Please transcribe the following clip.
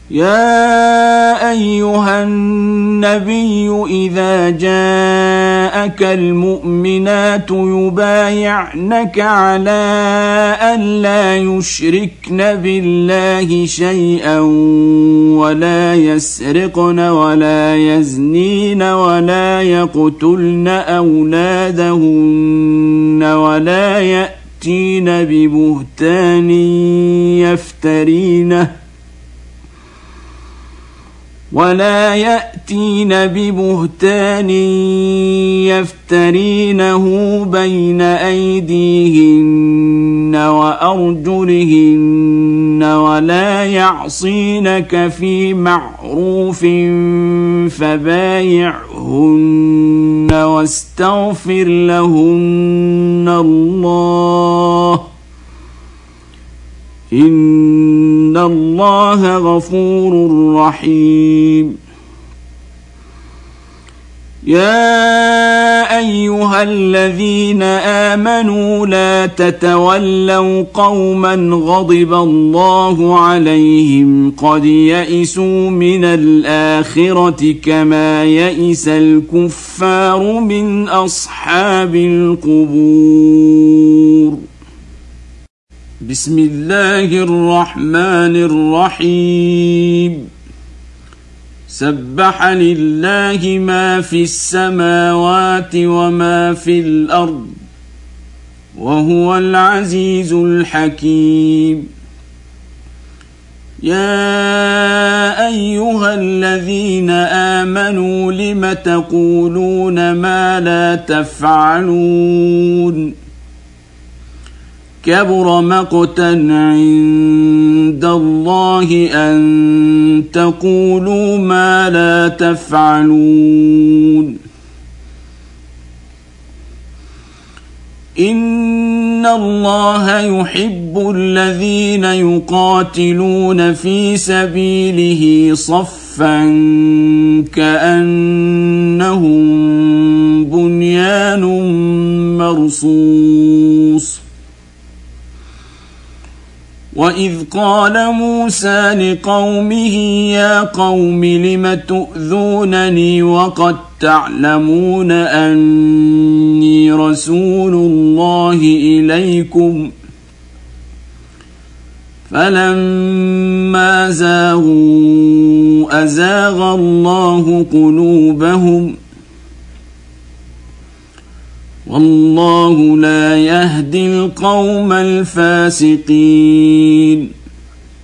يا أيها النبي إذا جاءك المؤمنات يبايعنك على أن لا يشركن بالله شيئا ولا يسرقن ولا يزنين ولا يقتلن أولادهن ولا يأتين ببهتان يفترينه بين أيديهن وأرجلهن ولا يعصينك في معروف فبايعهن واستغفر لهن الله إن الله غفور رحيم. يا أيها الذين آمنوا لا تتولوا قوما غضب الله عليهم قد يئسوا من الآخرة كما يئس الكفار من أصحاب القبور. بسم الله الرحمن الرحيم. سبح لله ما في السماوات وما في الأرض وهو العزيز الحكيم. يا أيها الذين آمنوا لم تقولون ما لا تفعلون كبر مقتا عند الله أن تقولوا ما لا تفعلون. إن الله يحب الذين يقاتلون في سبيله صفا كأنهم بنيان مرصوص. وإذ قال موسى لقومه يا قوم لم تؤذونني وقد تعلمون أني رسول الله إليكم فلما زاغوا أزاغ الله قلوبهم والله لا يهدي القوم الفاسقين.